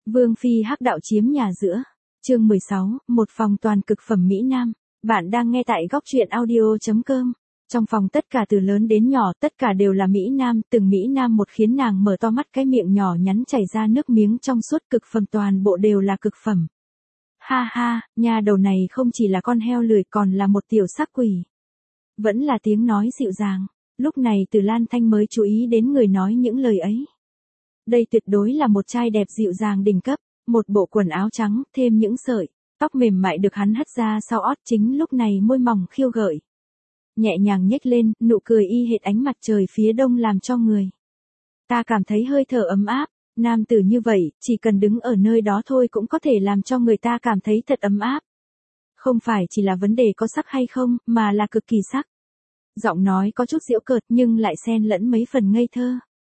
Vương phi hắc đạo chiếm nhà giữa. Chương 16, một phòng toàn cực phẩm Mỹ Nam. Bạn đang nghe tại góc truyện audio.com. Trong phòng tất cả từ lớn đến nhỏ, tất cả đều là Mỹ Nam, từng Mỹ Nam một khiến nàng mở to mắt, cái miệng nhỏ nhắn chảy ra nước miếng trong suốt, cực phẩm, toàn bộ đều là cực phẩm. Ha ha, nha đầu này không chỉ là con heo lười còn là một tiểu sắc quỷ. Vẫn là tiếng nói dịu dàng. Lúc này Từ Lan Thanh mới chú ý đến người nói những lời ấy. Đây tuyệt đối là một trai đẹp dịu dàng đỉnh cấp, một bộ quần áo trắng, thêm những sợi tóc mềm mại được hắn hất ra sau ót, chính lúc này môi mỏng khiêu gợi. Nhẹ nhàng nhếch lên, nụ cười y hệt ánh mặt trời phía đông làm cho người ta cảm thấy hơi thở ấm áp. Nam tử như vậy, chỉ cần đứng ở nơi đó thôi cũng có thể làm cho người ta cảm thấy thật ấm áp. Không phải chỉ là vấn đề có sắc hay không, mà là cực kỳ sắc. Giọng nói có chút giễu cợt nhưng lại xen lẫn mấy phần ngây thơ.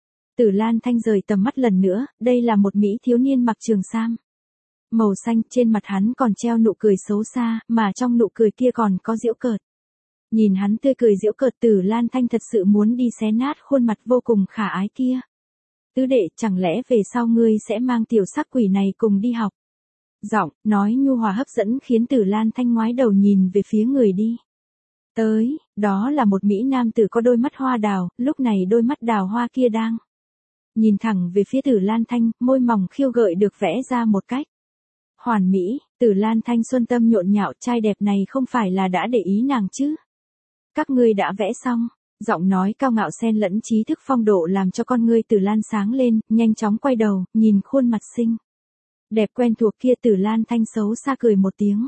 Tử Lan Thanh rời tầm mắt lần nữa, đây là một Mỹ thiếu niên mặc trường sam màu xanh, trên mặt hắn còn treo nụ cười xấu xa, mà trong nụ cười kia còn có giễu cợt. Nhìn hắn tươi cười giễu cợt, Tử Lan Thanh thật sự muốn đi xé nát khuôn mặt vô cùng khả ái kia. Tứ đệ, chẳng lẽ về sau ngươi sẽ mang tiểu sắc quỷ này cùng đi học? Giọng nói nhu hòa hấp dẫn khiến Tử Lan Thanh ngoái đầu nhìn về phía người đi tới, đó là một Mỹ nam tử có đôi mắt hoa đào, lúc này đôi mắt đào hoa kia đang nhìn thẳng về phía Tử Lan Thanh, môi mỏng khiêu gợi được vẽ ra một cách hoàn mỹ. Tử Lan Thanh xuân tâm nhộn nhạo, trai đẹp này không phải là đã để ý nàng chứ? Các ngươi đã vẽ xong? Giọng nói cao ngạo xen lẫn trí thức phong độ làm cho con ngươi Tử Lan sáng lên, nhanh chóng quay đầu, nhìn khuôn mặt xinh đẹp quen thuộc kia. Tử Lan Thanh xấu xa cười một tiếng.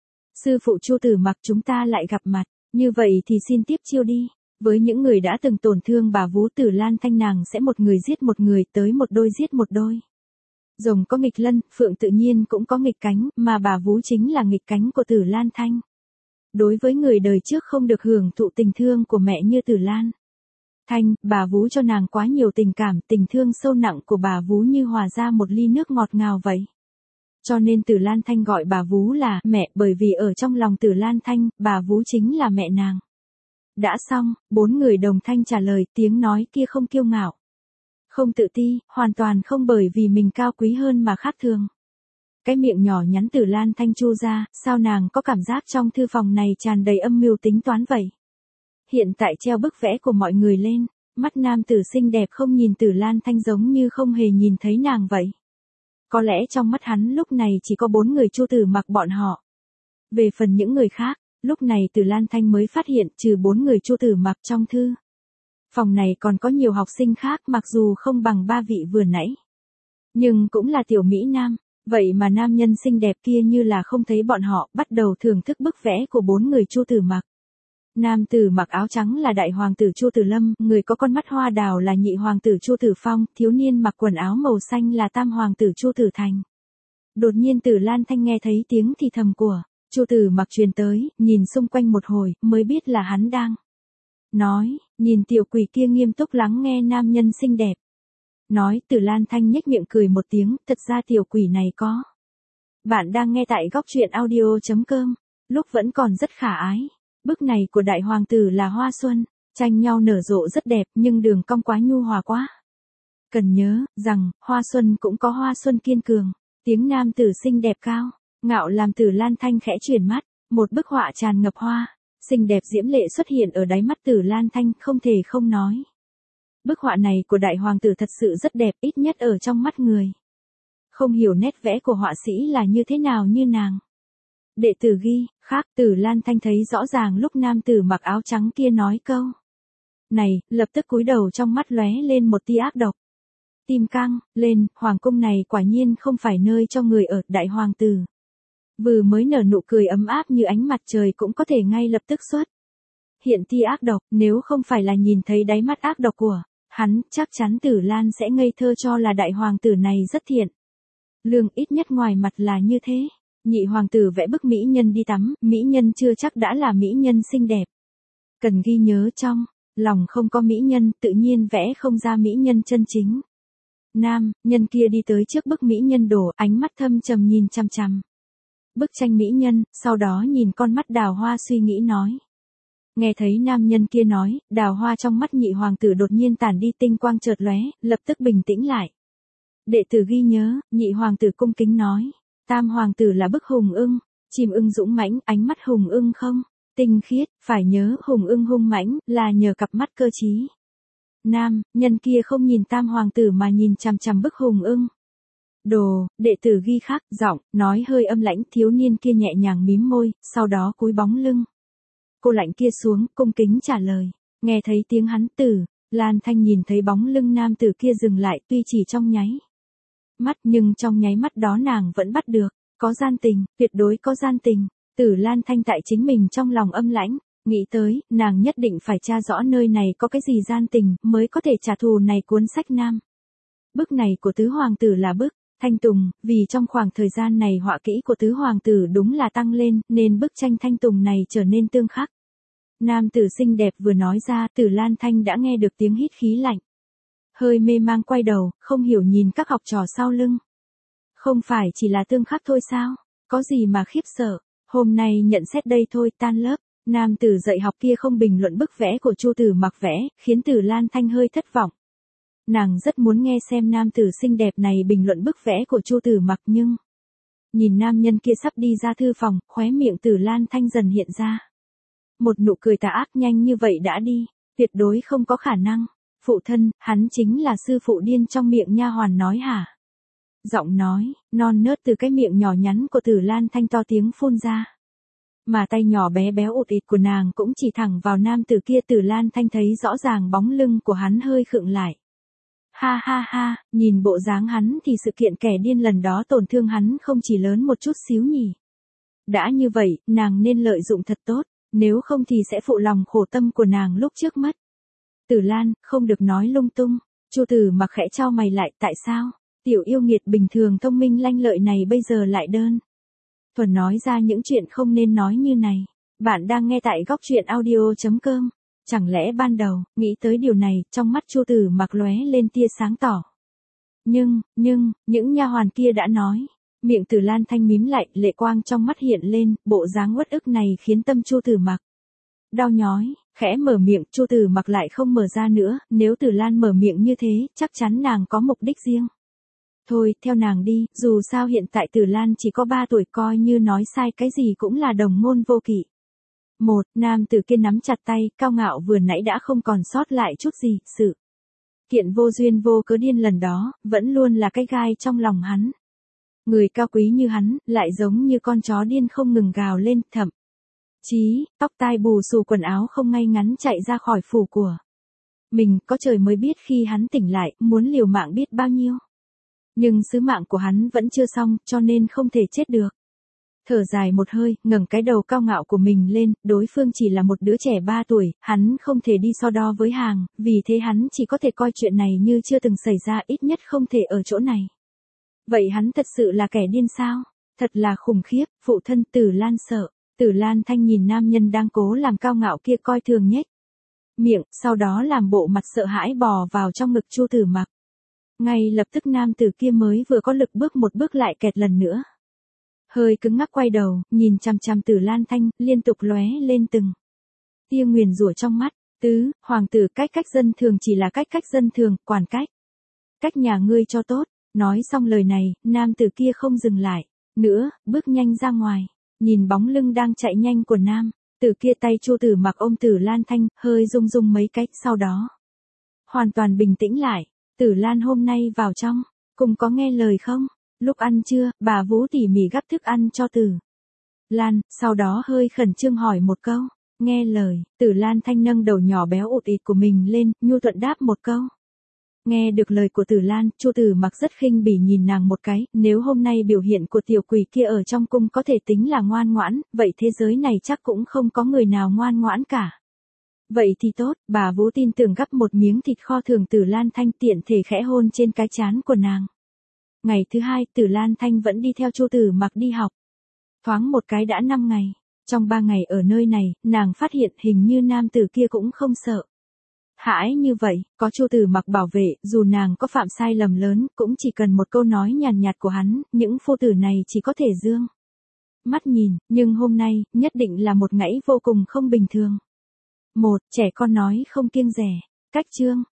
Sư phụ Chu Tử Mặc, chúng ta lại gặp mặt, như vậy thì xin tiếp chiêu đi. Với những người đã từng tổn thương bà vú Tử Lan Thanh, nàng sẽ một người giết một người, tới một đôi giết một đôi. Rồng có nghịch lân, phượng tự nhiên cũng có nghịch cánh, mà bà vú chính là nghịch cánh của Tử Lan Thanh. Đối với người đời trước không được hưởng thụ tình thương của mẹ như Tử Lan Thanh, bà vú cho nàng quá nhiều tình cảm, tình thương sâu nặng của bà vú như hòa ra một ly nước ngọt ngào vậy. Cho nên Tử Lan Thanh gọi bà vú là mẹ, bởi vì ở trong lòng Tử Lan Thanh, bà vú chính là mẹ nàng. Đã xong, bốn người đồng thanh trả lời, tiếng nói kia không kiêu ngạo, không tự ti, hoàn toàn không bởi vì mình cao quý hơn mà khác thường. Cái miệng nhỏ nhắn Tử Lan Thanh chu ra, sao nàng có cảm giác trong thư phòng này tràn đầy âm mưu tính toán vậy? Hiện tại treo bức vẽ của mọi người lên, mắt nam tử xinh đẹp không nhìn Tử Lan Thanh giống như không hề nhìn thấy nàng vậy. Có lẽ trong mắt hắn lúc này chỉ có bốn người Chu Tử Mặc bọn họ. Về phần những người khác, lúc này Tử Lan Thanh mới phát hiện trừ bốn người Chu Tử Mặc trong thư phòng này còn có nhiều học sinh khác, mặc dù không bằng ba vị vừa nãy, nhưng cũng là tiểu Mỹ Nam. Vậy mà nam nhân xinh đẹp kia như là không thấy bọn họ, bắt đầu thưởng thức bức vẽ của bốn người Chu Tử Mặc. Nam tử mặc áo trắng là đại hoàng tử Chu Tử Lâm, người có con mắt hoa đào là nhị hoàng tử Chu Tử Phong, thiếu niên mặc quần áo màu xanh là tam hoàng tử Chu Tử Thành. Đột nhiên Tử Lan Thanh nghe thấy tiếng thì thầm của Chu Tử Mặc truyền tới, nhìn xung quanh một hồi, mới biết là hắn đang nói. Nhìn tiểu quỷ kia nghiêm túc lắng nghe nam nhân xinh đẹp nói, Tử Lan Thanh nhếch miệng cười một tiếng, thật ra tiểu quỷ này có. Bạn đang nghe tại góc truyện audio.com. Lúc vẫn còn rất khả ái. Bức này của đại hoàng tử là hoa xuân, tranh nhau nở rộ rất đẹp, nhưng đường cong quá nhu hòa quá. Cần nhớ rằng, hoa xuân cũng có hoa xuân kiên cường. Tiếng nam tử xinh đẹp cao ngạo làm Tử Lan Thanh khẽ chuyển mắt, một bức họa tràn ngập hoa xinh đẹp diễm lệ xuất hiện ở đáy mắt Tử Lan Thanh, không thể không nói. Bức họa này của đại hoàng tử thật sự rất đẹp, ít nhất ở trong mắt người không hiểu nét vẽ của họa sĩ là như thế nào như nàng. Đệ tử ghi, khác. Tử Lan Thanh thấy rõ ràng lúc nam tử mặc áo trắng kia nói câu này, lập tức cúi đầu, trong mắt lóe lên một tia ác độc. Tim căng lên, hoàng cung này quả nhiên không phải nơi cho người ở. Đại hoàng tử vừa mới nở nụ cười ấm áp như ánh mặt trời cũng có thể ngay lập tức xuất hiện tia ác độc, nếu không phải là nhìn thấy đáy mắt ác độc của hắn, chắc chắn Tử Lan sẽ ngây thơ cho là đại hoàng tử này rất thiện lương, ít nhất ngoài mặt là như thế. Nhị hoàng tử vẽ bức mỹ nhân đi tắm, mỹ nhân chưa chắc đã là mỹ nhân xinh đẹp. Cần ghi nhớ, trong lòng không có mỹ nhân, tự nhiên vẽ không ra mỹ nhân chân chính. Nam nhân kia đi tới trước bức mỹ nhân đổ, ánh mắt thâm trầm nhìn chằm chằm bức tranh mỹ nhân, sau đó nhìn con mắt đào hoa suy nghĩ nói. Nghe thấy nam nhân kia nói, đào hoa trong mắt nhị hoàng tử đột nhiên tản đi, tinh quang chợt lóe, lập tức bình tĩnh lại. Đệ tử ghi nhớ, nhị hoàng tử cung kính nói. Tam hoàng tử là bức hùng ưng, chim ưng dũng mãnh, ánh mắt hùng ưng không tinh khiết, phải nhớ hùng ưng hung mãnh là nhờ cặp mắt cơ trí. Nam, nhân kia không nhìn tam hoàng tử mà nhìn chằm chằm bức hùng ưng. Đồ, đệ tử ghi khắc, giọng, nói hơi âm lãnh, thiếu niên kia nhẹ nhàng mím môi, sau đó cúi bóng lưng. Cô lạnh kia xuống, cung kính trả lời. Nghe thấy tiếng hắn Tử Lan Thanh nhìn thấy bóng lưng nam tử kia dừng lại, tuy chỉ trong nháy mắt nhưng trong nháy mắt đó nàng vẫn bắt được, có gian tình, tuyệt đối có gian tình. Tử Lan Thanh tại chính mình trong lòng âm lãnh, nghĩ tới, nàng nhất định phải tra rõ nơi này có cái gì gian tình, mới có thể trả thù này cuốn sách nam. Bức này của tứ hoàng tử là bức Thanh Tùng, vì trong khoảng thời gian này họa kỹ của tứ hoàng tử đúng là tăng lên, nên bức tranh Thanh Tùng này trở nên tương khắc. Nam tử xinh đẹp vừa nói ra, Tử Lan Thanh đã nghe được tiếng hít khí lạnh. Hơi mê mang quay đầu, không hiểu nhìn các học trò sau lưng. Không phải chỉ là tương khắc thôi sao? Có gì mà khiếp sợ? Hôm nay nhận xét đây thôi, tan lớp. Nam tử dạy học kia không bình luận bức vẽ của Chu Tử Mặc vẽ, khiến Tử Lan Thanh hơi thất vọng. Nàng rất muốn nghe xem nam tử xinh đẹp này bình luận bức vẽ của Chu Tử Mặc nhưng... Nhìn nam nhân kia sắp đi ra thư phòng, khóe miệng Tử Lan Thanh dần hiện ra. Một nụ cười tà ác nhanh như vậy đã đi, tuyệt đối không có khả năng. Phụ thân, hắn chính là sư phụ điên trong miệng nha hoàn nói hả? Giọng nói, non nớt từ cái miệng nhỏ nhắn của Tử Lan Thanh to tiếng phun ra. Mà tay nhỏ bé béo ụt ịt của nàng cũng chỉ thẳng vào nam tử kia. Tử Lan Thanh thấy rõ ràng bóng lưng của hắn hơi khựng lại. Ha ha ha, nhìn bộ dáng hắn thì sự kiện kẻ điên lần đó tổn thương hắn không chỉ lớn một chút xíu nhỉ. Đã như vậy, nàng nên lợi dụng thật tốt, nếu không thì sẽ phụ lòng khổ tâm của nàng lúc trước mất. Tử Lan, không được nói lung tung. Chu Tử Mặc khẽ chau mày lại, tại sao? Tiểu yêu nghiệt bình thường thông minh lanh lợi này bây giờ lại đơn thuần nói ra những chuyện không nên nói như này. Bạn đang nghe tại góc truyện audio.com. Chẳng lẽ ban đầu, nghĩ tới điều này, trong mắt Chu Tử Mặc lóe lên tia sáng tỏ. Nhưng, những nha hoàn kia đã nói. Miệng Tử Lan Thanh mím lại, lệ quang trong mắt hiện lên, bộ dáng uất ức này khiến tâm Chu Tử Mặc đau nhói, khẽ mở miệng, Chu Tử Mặc lại không mở ra nữa, nếu Tử Lan mở miệng như thế, chắc chắn nàng có mục đích riêng. Thôi, theo nàng đi, dù sao hiện tại Tử Lan chỉ có 3 tuổi, coi như nói sai cái gì cũng là đồng môn vô kỵ. Nam tử kia nắm chặt tay, cao ngạo vừa nãy đã không còn sót lại chút gì, sự kiện vô duyên vô cớ điên lần đó, vẫn luôn là cái gai trong lòng hắn. Người cao quý như hắn, lại giống như con chó điên không ngừng gào lên, thậm chí, tóc tai bù xù quần áo không ngay ngắn chạy ra khỏi phủ của mình, có trời mới biết khi hắn tỉnh lại, muốn liều mạng biết bao nhiêu. Nhưng sứ mạng của hắn vẫn chưa xong, cho nên không thể chết được. Thở dài một hơi, ngẩng cái đầu cao ngạo của mình lên, đối phương chỉ là một đứa trẻ 3 tuổi, hắn không thể đi so đo với hàng, vì thế hắn chỉ có thể coi chuyện này như chưa từng xảy ra, ít nhất không thể ở chỗ này. Vậy hắn thật sự là kẻ điên sao? Thật là khủng khiếp, phụ thân. Tử Lan sợ. Tử Lan Thanh nhìn nam nhân đang cố làm cao ngạo kia coi thường nhếch miệng, sau đó làm bộ mặt sợ hãi bò vào trong ngực Chu Tử Mặc. Ngay lập tức nam tử kia mới vừa có lực bước một bước lại kẹt lần nữa. Hơi cứng ngắc quay đầu, nhìn chằm chằm Tử Lan Thanh, liên tục lóe lên từng tia nguyền rủa trong mắt. Tứ, hoàng tử cách dân thường chỉ là cách dân thường, quản cách nhà ngươi cho tốt. Nói xong lời này, nam tử kia không dừng lại nữa, bước nhanh ra ngoài. Nhìn bóng lưng đang chạy nhanh của nam tử kia, tay Chu Tử Mặc ôm Tử Lan Thanh, hơi rung rung mấy cái, sau đó hoàn toàn bình tĩnh lại. Tử Lan hôm nay vào trong cùng có nghe lời không? Lúc ăn trưa, bà Vũ tỉ mỉ gắp thức ăn cho Tử Lan, sau đó hơi khẩn trương hỏi một câu. Nghe lời. Tử Lan Thanh nâng đầu nhỏ béo ụt ịt của mình lên, nhu thuận đáp một câu. Nghe được lời của Tử Lan, Chu Tử Mặc rất khinh bỉ nhìn nàng một cái, nếu hôm nay biểu hiện của tiểu quỷ kia ở trong cung có thể tính là ngoan ngoãn, vậy thế giới này chắc cũng không có người nào ngoan ngoãn cả. Vậy thì tốt, bà Vũ tin tưởng gắp một miếng thịt kho thường Tử Lan Thanh, tiện thể khẽ hôn trên cái trán của nàng. Ngày thứ 2, Tử Lan Thanh vẫn đi theo Chu Tử Mặc đi học. Thoáng một cái đã 5 ngày. Trong 3 ngày ở nơi này, nàng phát hiện hình như nam tử kia cũng không sợ hãi như vậy, có Chu Tử Mặc bảo vệ, dù nàng có phạm sai lầm lớn, cũng chỉ cần một câu nói nhàn nhạt của hắn, những phu tử này chỉ có thể dương mắt nhìn, nhưng hôm nay, nhất định là một ngày vô cùng không bình thường. Trẻ con nói không kiêng dè. Cách chương